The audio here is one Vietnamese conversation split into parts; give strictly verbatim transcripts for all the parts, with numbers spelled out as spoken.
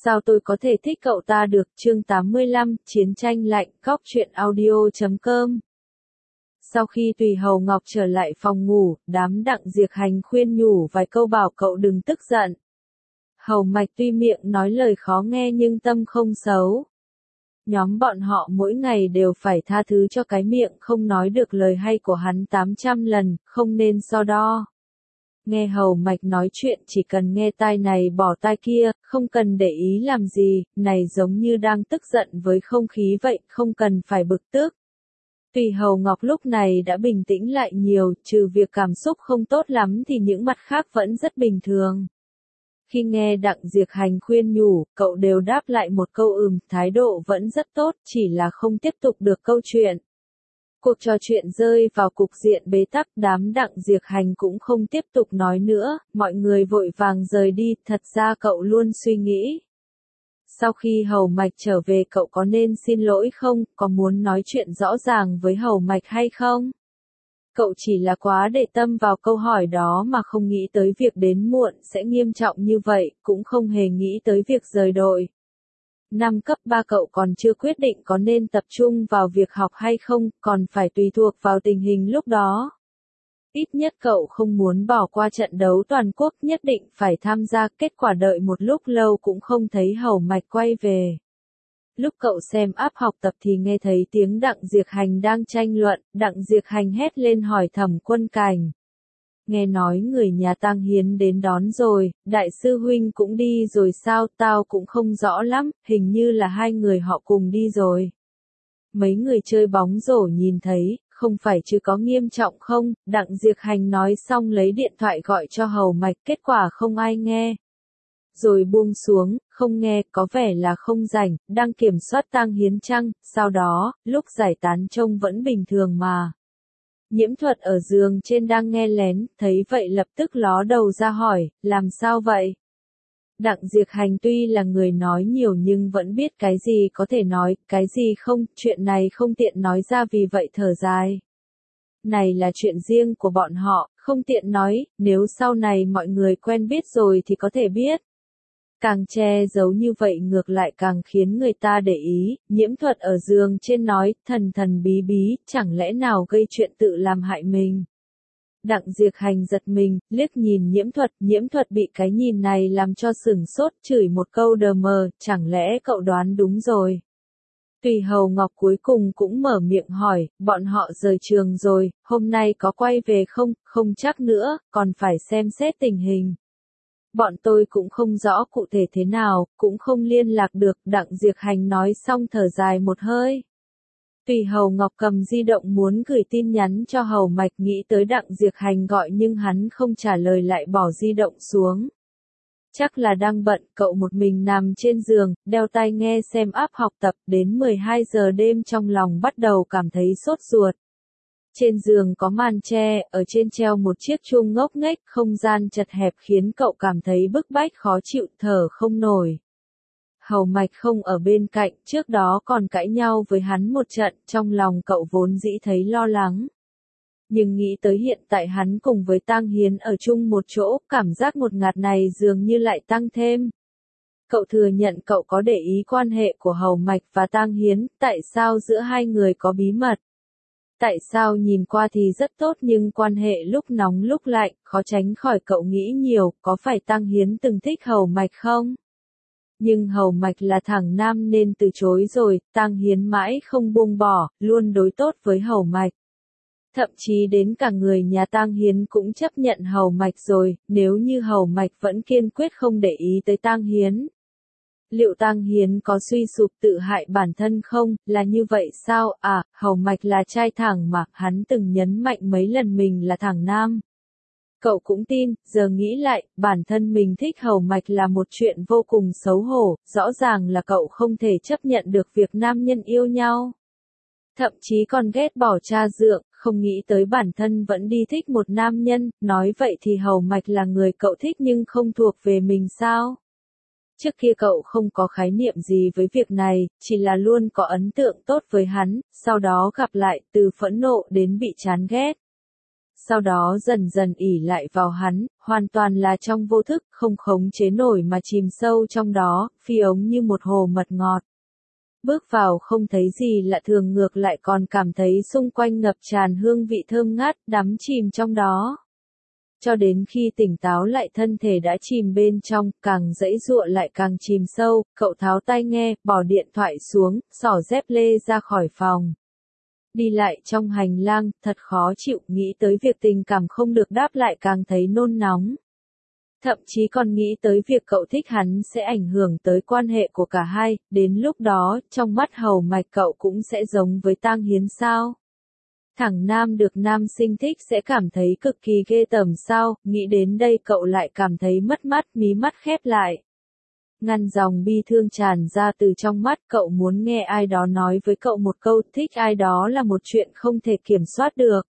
Sao tôi có thể thích cậu ta được? Chương tám mươi lăm, Chiến tranh lạnh, Cóc truyện audio chấm com. Sau khi Tùy Hầu Ngọc trở lại phòng ngủ, đám Đặng Diệc Hành khuyên nhủ vài câu bảo cậu đừng tức giận. Hầu Mạch tuy miệng nói lời khó nghe nhưng tâm không xấu. Nhóm bọn họ mỗi ngày đều phải tha thứ cho cái miệng không nói được lời hay của hắn tám trăm lần, không nên so đo. Nghe Hầu Mạch nói chuyện chỉ cần nghe tai này bỏ tai kia, không cần để ý làm gì, này giống như đang tức giận với không khí vậy, không cần phải bực tức. Tùy Hầu Ngọc lúc này đã bình tĩnh lại nhiều, trừ việc cảm xúc không tốt lắm thì những mặt khác vẫn rất bình thường. Khi nghe Đặng Diệc Hành khuyên nhủ, cậu đều đáp lại một câu ừm, thái độ vẫn rất tốt, chỉ là không tiếp tục được câu chuyện. Cuộc trò chuyện rơi vào cục diện bế tắc, đám Đặng Diệc Hành cũng không tiếp tục nói nữa, mọi người vội vàng rời đi, thật ra cậu luôn suy nghĩ. Sau khi Hầu Mạch trở về cậu có nên xin lỗi không, có muốn nói chuyện rõ ràng với Hầu Mạch hay không? Cậu chỉ là quá để tâm vào câu hỏi đó mà không nghĩ tới việc đến muộn sẽ nghiêm trọng như vậy, cũng không hề nghĩ tới việc rời đội. Năm cấp ba cậu còn chưa quyết định có nên tập trung vào việc học hay không, còn phải tùy thuộc vào tình hình lúc đó. Ít nhất cậu không muốn bỏ qua trận đấu toàn quốc, nhất định phải tham gia, kết quả đợi một lúc lâu cũng không thấy Hầu Mạch quay về. Lúc cậu xem app học tập thì nghe thấy tiếng Đặng Diệc Hành đang tranh luận, Đặng Diệc Hành hét lên hỏi Thẩm Quân Cảnh. Nghe nói người nhà Tang Hiến đến đón rồi, đại sư huynh cũng đi rồi sao, tao cũng không rõ lắm, hình như là hai người họ cùng đi rồi. Mấy người chơi bóng rổ nhìn thấy, không phải chứ có nghiêm trọng không, Đặng Diệc Hành nói xong lấy điện thoại gọi cho Hầu Mạch, kết quả không ai nghe. Rồi buông xuống, không nghe, có vẻ là không rảnh, đang kiểm soát Tang Hiến chăng, sau đó, lúc giải tán trông vẫn bình thường mà. Nhiễm Thuật ở giường trên đang nghe lén, thấy vậy lập tức ló đầu ra hỏi, làm sao vậy? Đặng Diệc Hành tuy là người nói nhiều nhưng vẫn biết cái gì có thể nói, cái gì không, chuyện này không tiện nói ra vì vậy thở dài. Này là chuyện riêng của bọn họ, không tiện nói, nếu sau này mọi người quen biết rồi thì có thể biết. Càng che giấu như vậy ngược lại càng khiến người ta để ý, Nhiễm Thuật ở giường trên nói, thần thần bí bí, chẳng lẽ nào gây chuyện tự làm hại mình. Đặng Diệc Hành giật mình, liếc nhìn Nhiễm Thuật, Nhiễm Thuật bị cái nhìn này làm cho sửng sốt, chửi một câu đờ mờ, chẳng lẽ cậu đoán đúng rồi. Tùy Hầu Ngọc cuối cùng cũng mở miệng hỏi, bọn họ rời trường rồi, hôm nay có quay về không, không chắc nữa, còn phải xem xét tình hình. Bọn tôi cũng không rõ cụ thể thế nào, cũng không liên lạc được, Đặng Diệc Hành nói xong thở dài một hơi. Tùy Hầu Ngọc cầm di động muốn gửi tin nhắn cho Hầu Mạch, nghĩ tới Đặng Diệc Hành gọi nhưng hắn không trả lời lại bỏ di động xuống. Chắc là đang bận, cậu một mình nằm trên giường, đeo tai nghe xem app học tập, đến mười hai giờ đêm trong lòng bắt đầu cảm thấy sốt ruột. Trên giường có màn tre, ở trên treo một chiếc chuông ngốc nghếch, không gian chật hẹp khiến cậu cảm thấy bức bách khó chịu, thở không nổi. Hầu Mạch không ở bên cạnh, trước đó còn cãi nhau với hắn một trận, trong lòng cậu vốn dĩ thấy lo lắng. Nhưng nghĩ tới hiện tại hắn cùng với Tang Hiến ở chung một chỗ, cảm giác ngột ngạt này dường như lại tăng thêm. Cậu thừa nhận cậu có để ý quan hệ của Hầu Mạch và Tang Hiến, tại sao giữa hai người có bí mật? Tại sao nhìn qua thì rất tốt nhưng quan hệ lúc nóng lúc lạnh, khó tránh khỏi cậu nghĩ nhiều, có phải Tang Hiến từng thích Hầu Mạch không? Nhưng Hầu Mạch là thằng nam nên từ chối rồi, Tang Hiến mãi không buông bỏ, luôn đối tốt với Hầu Mạch. Thậm chí đến cả người nhà Tang Hiến cũng chấp nhận Hầu Mạch rồi, nếu như Hầu Mạch vẫn kiên quyết không để ý tới Tang Hiến. Liệu Tang Hiến có suy sụp tự hại bản thân không, là như vậy sao, à, Hầu Mạch là trai thẳng mà, hắn từng nhấn mạnh mấy lần mình là thằng nam. Cậu cũng tin, giờ nghĩ lại, bản thân mình thích Hầu Mạch là một chuyện vô cùng xấu hổ, rõ ràng là cậu không thể chấp nhận được việc nam nhân yêu nhau. Thậm chí còn ghét bỏ cha dượng, không nghĩ tới bản thân vẫn đi thích một nam nhân, nói vậy thì Hầu Mạch là người cậu thích nhưng không thuộc về mình sao? Trước kia cậu không có khái niệm gì với việc này, chỉ là luôn có ấn tượng tốt với hắn, sau đó gặp lại, từ phẫn nộ đến bị chán ghét. sau đó dần dần ỷ lại vào hắn, hoàn toàn là trong vô thức, không khống chế nổi mà chìm sâu trong đó, phi ống như một hồ mật ngọt. Bước vào không thấy gì lạ thường, ngược lại còn cảm thấy xung quanh ngập tràn hương vị thơm ngát, đắm chìm trong đó. Cho đến khi tỉnh táo lại, thân thể đã chìm bên trong, càng giãy giụa lại càng chìm sâu, cậu tháo tai nghe, bỏ điện thoại xuống, xỏ dép lê ra khỏi phòng. Đi lại trong hành lang, thật khó chịu, nghĩ tới việc tình cảm không được đáp lại càng thấy nôn nóng. Thậm chí còn nghĩ tới việc cậu thích hắn sẽ ảnh hưởng tới quan hệ của cả hai, đến lúc đó, trong mắt Hầu Mạch cậu cũng sẽ giống với Tang Hiến sao? Thằng nam được nam sinh thích sẽ cảm thấy cực kỳ ghê tởm sao? Nghĩ đến đây cậu lại cảm thấy mất mát, mí mắt khép lại. Ngăn dòng bi thương tràn ra từ trong mắt, cậu muốn nghe ai đó nói với cậu một câu thích ai đó là một chuyện không thể kiểm soát được.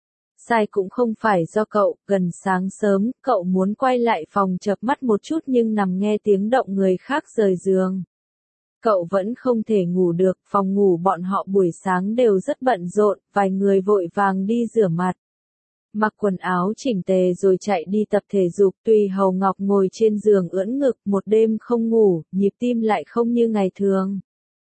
Sai cũng không phải do cậu, gần sáng sớm, cậu muốn quay lại phòng chợp mắt một chút nhưng nằm nghe tiếng động người khác rời giường. Cậu vẫn không thể ngủ được, phòng ngủ bọn họ buổi sáng đều rất bận rộn, vài người vội vàng đi rửa mặt. Mặc quần áo chỉnh tề rồi chạy đi tập thể dục, Tùy Hầu Ngọc ngồi trên giường ưỡn ngực, một đêm không ngủ, nhịp tim lại không như ngày thường.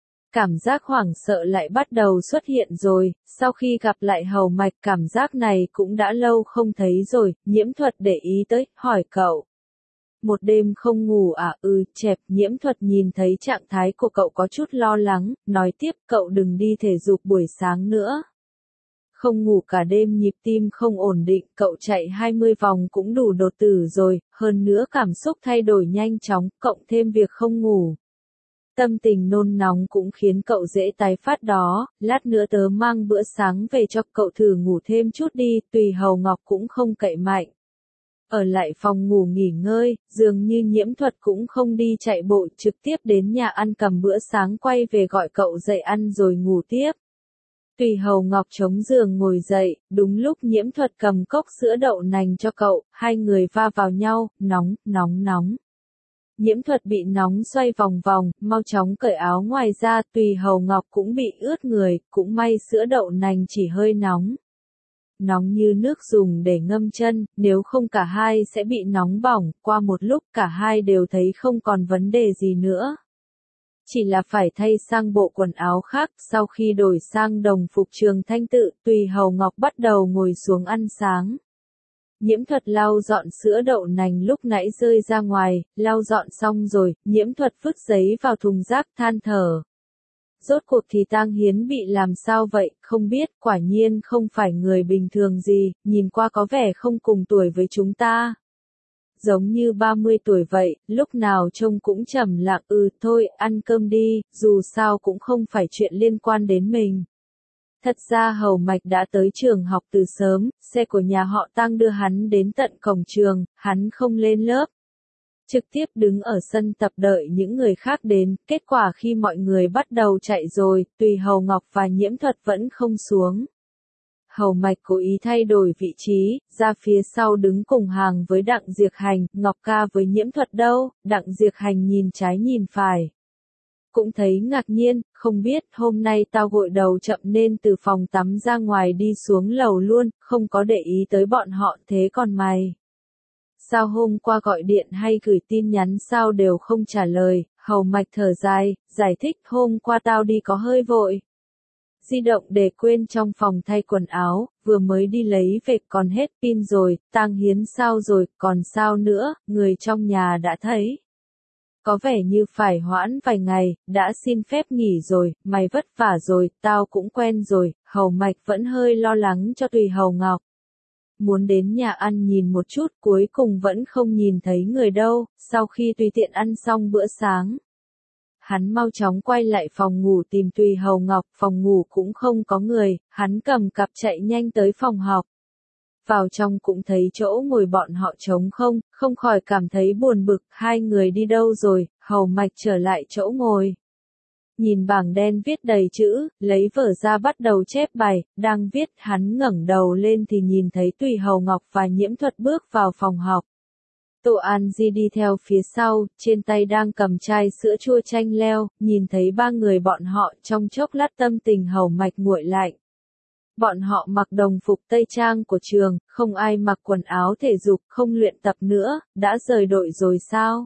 Cảm giác hoảng sợ lại bắt đầu xuất hiện rồi, sau khi gặp lại Hầu Mạch cảm giác này cũng đã lâu không thấy rồi, Nhiễm Thuật để ý tới, hỏi cậu. Một đêm không ngủ à? Ừ, chẹp. Nhiễm Thuật nhìn thấy trạng thái của cậu có chút lo lắng, nói tiếp cậu đừng đi thể dục buổi sáng nữa. Không ngủ cả đêm, nhịp tim không ổn định, cậu chạy hai mươi vòng cũng đủ đột tử rồi, hơn nữa cảm xúc thay đổi nhanh chóng, cộng thêm việc không ngủ. Tâm tình nôn nóng cũng khiến cậu dễ tái phát đó, lát nữa tớ mang bữa sáng về cho cậu thử ngủ thêm chút đi, Tùy Hầu Ngọc cũng không cậy mạnh. Ở lại phòng ngủ nghỉ ngơi, dường như Nhiễm Thuật cũng không đi chạy bộ, trực tiếp đến nhà ăn cầm bữa sáng quay về gọi cậu dậy ăn rồi ngủ tiếp. Tùy Hầu Ngọc chống giường ngồi dậy, đúng lúc Nhiễm Thuật cầm cốc sữa đậu nành cho cậu, hai người va vào nhau, nóng, nóng nóng. Nhiễm Thuật bị nóng xoay vòng vòng, mau chóng cởi áo ngoài ra, Tùy Hầu Ngọc cũng bị ướt người, cũng may sữa đậu nành chỉ hơi nóng. Nóng như nước dùng để ngâm chân, nếu không cả hai sẽ bị nóng bỏng, qua một lúc cả hai đều thấy không còn vấn đề gì nữa. Chỉ là phải thay sang bộ quần áo khác, sau khi đổi sang đồng phục trường thanh tự, Tùy Hầu Ngọc bắt đầu ngồi xuống ăn sáng. Nhiễm Thuật lau dọn sữa đậu nành lúc nãy rơi ra ngoài, lau dọn xong rồi, Nhiễm Thuật vứt giấy vào thùng rác than thở. Rốt cuộc thì Tang Hiến bị làm sao vậy, không biết, quả nhiên không phải người bình thường gì, nhìn qua có vẻ không cùng tuổi với chúng ta. Giống như ba mươi tuổi vậy, lúc nào trông cũng trầm lặng, ừ thôi, ăn cơm đi, dù sao cũng không phải chuyện liên quan đến mình. Thật ra Hầu Mạch đã tới trường học từ sớm, xe của nhà họ Tang đưa hắn đến tận cổng trường, hắn không lên lớp. Trực tiếp đứng ở sân tập đợi những người khác đến, kết quả khi mọi người bắt đầu chạy rồi, Tùy Hầu Ngọc và Nhiễm Thuật vẫn không xuống. Hầu Mạch cố ý thay đổi vị trí, ra phía sau đứng cùng hàng với Đặng Diệc Hành, Ngọc ca với Nhiễm Thuật đâu, Đặng Diệc Hành nhìn trái nhìn phải. Cũng thấy ngạc nhiên, không biết, hôm nay tao gội đầu chậm nên từ phòng tắm ra ngoài đi xuống lầu luôn, không có để ý tới bọn họ, thế còn mày? Sao hôm qua gọi điện hay gửi tin nhắn sao đều không trả lời? Hầu Mạch thở dài, giải thích hôm qua tao đi có hơi vội. Di động để quên trong phòng thay quần áo, vừa mới đi lấy về còn hết pin rồi, Tang Hiến sao rồi, còn sao nữa, người trong nhà đã thấy. Có vẻ như phải hoãn vài ngày, đã xin phép nghỉ rồi, mày vất vả rồi, tao cũng quen rồi, Hầu Mạch vẫn hơi lo lắng cho Tùy Hầu Ngọc. Muốn đến nhà ăn nhìn một chút, cuối cùng vẫn không nhìn thấy người đâu, sau khi tùy tiện ăn xong bữa sáng. Hắn mau chóng quay lại phòng ngủ tìm Tùy Hầu Ngọc, phòng ngủ cũng không có người, hắn cầm cặp chạy nhanh tới phòng học. Vào trong cũng thấy chỗ ngồi bọn họ trống không, không khỏi cảm thấy buồn bực, hai người đi đâu rồi, Hầu Mạch trở lại chỗ ngồi. Nhìn bảng đen viết đầy chữ, lấy vở ra bắt đầu chép bài, đang viết, hắn ngẩng đầu lên thì nhìn thấy Tùy Hầu Ngọc và Nhiễm Thuật bước vào phòng học. Tô An Di đi theo phía sau, trên tay đang cầm chai sữa chua chanh leo, nhìn thấy ba người bọn họ trong chốc lát tâm tình Hầu Mạch nguội lạnh. Bọn họ mặc đồng phục tây trang của trường, không ai mặc quần áo thể dục, không luyện tập nữa, đã rời đội rồi sao?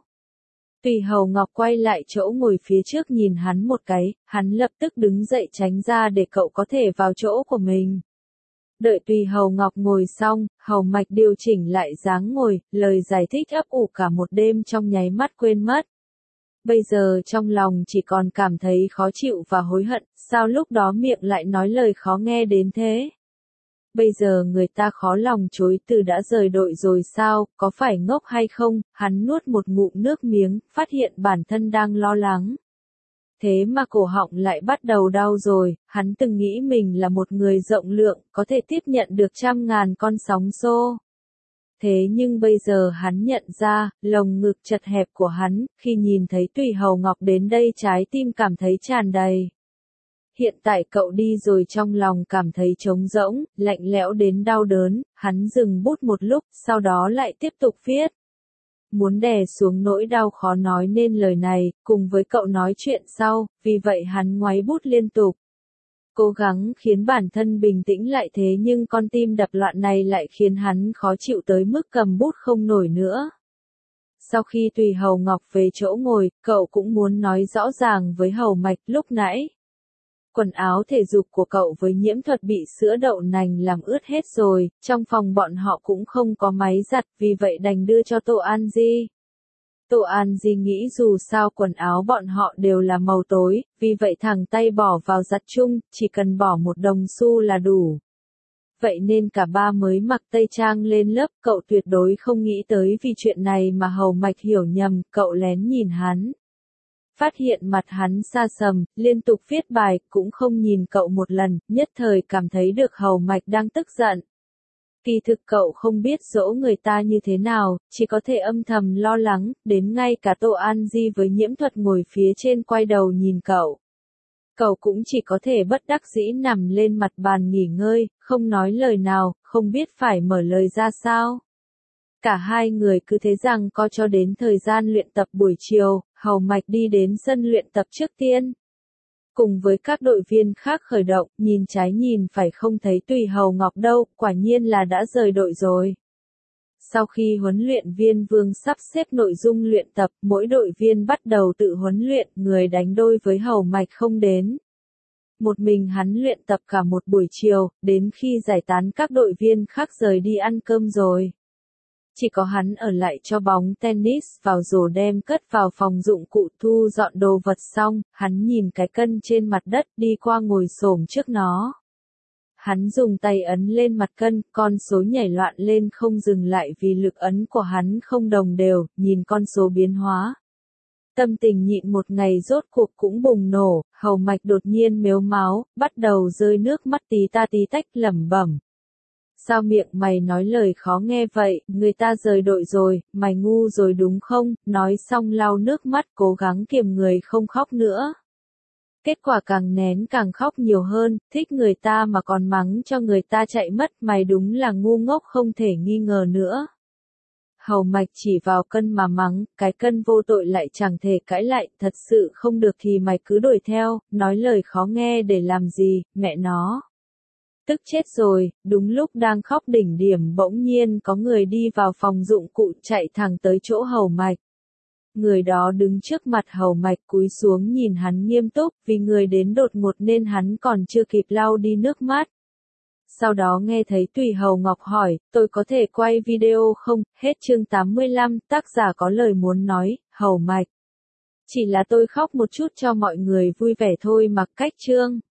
Tùy Hầu Ngọc quay lại chỗ ngồi phía trước nhìn hắn một cái, hắn lập tức đứng dậy tránh ra để cậu có thể vào chỗ của mình. Đợi Tùy Hầu Ngọc ngồi xong, Hầu Mạch điều chỉnh lại dáng ngồi, lời giải thích ấp ủ cả một đêm trong nháy mắt quên mất. Bây giờ trong lòng chỉ còn cảm thấy khó chịu và hối hận, sao lúc đó miệng lại nói lời khó nghe đến thế? Bây giờ người ta khó lòng chối từ đã rời đội rồi sao, có phải ngốc hay không? Hắn nuốt một ngụm nước miếng, phát hiện bản thân đang lo lắng. Thế mà cổ họng lại bắt đầu đau rồi, hắn từng nghĩ mình là một người rộng lượng, có thể tiếp nhận được trăm ngàn con sóng xô. Thế nhưng bây giờ hắn nhận ra, lồng ngực chật hẹp của hắn, khi nhìn thấy Tùy Hầu Ngọc đến đây trái tim cảm thấy tràn đầy. Hiện tại cậu đi rồi trong lòng cảm thấy trống rỗng, lạnh lẽo đến đau đớn, hắn dừng bút một lúc, sau đó lại tiếp tục viết. Muốn đè xuống nỗi đau khó nói nên lời này, cùng với cậu nói chuyện sau, vì vậy hắn ngoáy bút liên tục. Cố gắng khiến bản thân bình tĩnh lại thế nhưng con tim đập loạn này lại khiến hắn khó chịu tới mức cầm bút không nổi nữa. Sau khi Tùy Hầu Ngọc về chỗ ngồi, cậu cũng muốn nói rõ ràng với Hầu Mạch lúc nãy. Quần áo thể dục của cậu với Nhiễm Thuật bị sữa đậu nành làm ướt hết rồi, trong phòng bọn họ cũng không có máy giặt, vì vậy đành đưa cho Tô An Di. Tô An Di nghĩ dù sao quần áo bọn họ đều là màu tối, vì vậy thẳng tay bỏ vào giặt chung, chỉ cần bỏ một đồng xu là đủ. Vậy nên cả ba mới mặc tây trang lên lớp, cậu tuyệt đối không nghĩ tới vì chuyện này mà Hầu Mạch hiểu nhầm, cậu lén nhìn hắn. Phát hiện mặt hắn xa sầm, liên tục viết bài, cũng không nhìn cậu một lần, nhất thời cảm thấy được Hầu Mạch đang tức giận. Kỳ thực cậu không biết dỗ người ta như thế nào, chỉ có thể âm thầm lo lắng, đến ngay cả Tô An Di với Nhiễm Thuật ngồi phía trên quay đầu nhìn cậu. Cậu cũng chỉ có thể bất đắc dĩ nằm lên mặt bàn nghỉ ngơi, không nói lời nào, không biết phải mở lời ra sao. Cả hai người cứ thế rằng co cho đến thời gian luyện tập buổi chiều, Hầu Mạch đi đến sân luyện tập trước tiên. Cùng với các đội viên khác khởi động, nhìn trái nhìn phải không thấy Tùy Hầu Ngọc đâu, quả nhiên là đã rời đội rồi. Sau khi huấn luyện viên Vương sắp xếp nội dung luyện tập, mỗi đội viên bắt đầu tự huấn luyện, người đánh đôi với Hầu Mạch không đến. Một mình hắn luyện tập cả một buổi chiều, đến khi giải tán các đội viên khác rời đi ăn cơm rồi. Chỉ có hắn ở lại cho bóng tennis vào rổ đem cất vào phòng dụng cụ thu dọn đồ vật xong, hắn nhìn cái cân trên mặt đất đi qua ngồi xổm trước nó. Hắn dùng tay ấn lên mặt cân, con số nhảy loạn lên không dừng lại vì lực ấn của hắn không đồng đều, nhìn con số biến hóa. Tâm tình nhịn một ngày rốt cuộc cũng bùng nổ, Hầu Mạch đột nhiên mếu máo, bắt đầu rơi nước mắt tí ta tí tách lẩm bẩm. Sao miệng mày nói lời khó nghe vậy, người ta rời đội rồi, mày ngu rồi đúng không, nói xong lau nước mắt cố gắng kiềm người không khóc nữa. Kết quả càng nén càng khóc nhiều hơn, thích người ta mà còn mắng cho người ta chạy mất, mày đúng là ngu ngốc không thể nghi ngờ nữa. Hầu Mạch chỉ vào cân mà mắng, cái cân vô tội lại chẳng thể cãi lại, thật sự không được thì mày cứ đuổi theo, nói lời khó nghe để làm gì, mẹ nó. Tức chết rồi, đúng lúc đang khóc đỉnh điểm bỗng nhiên có người đi vào phòng dụng cụ chạy thẳng tới chỗ Hầu Mạch. Người đó đứng trước mặt Hầu Mạch cúi xuống nhìn hắn nghiêm túc, vì người đến đột ngột nên hắn còn chưa kịp lau đi nước mắt. Sau đó nghe thấy Tùy Hầu Ngọc hỏi, tôi có thể quay video không, hết chương tám mươi lăm, tác giả có lời muốn nói, Hầu Mạch. Chỉ là tôi khóc một chút cho mọi người vui vẻ thôi mặc cách chương.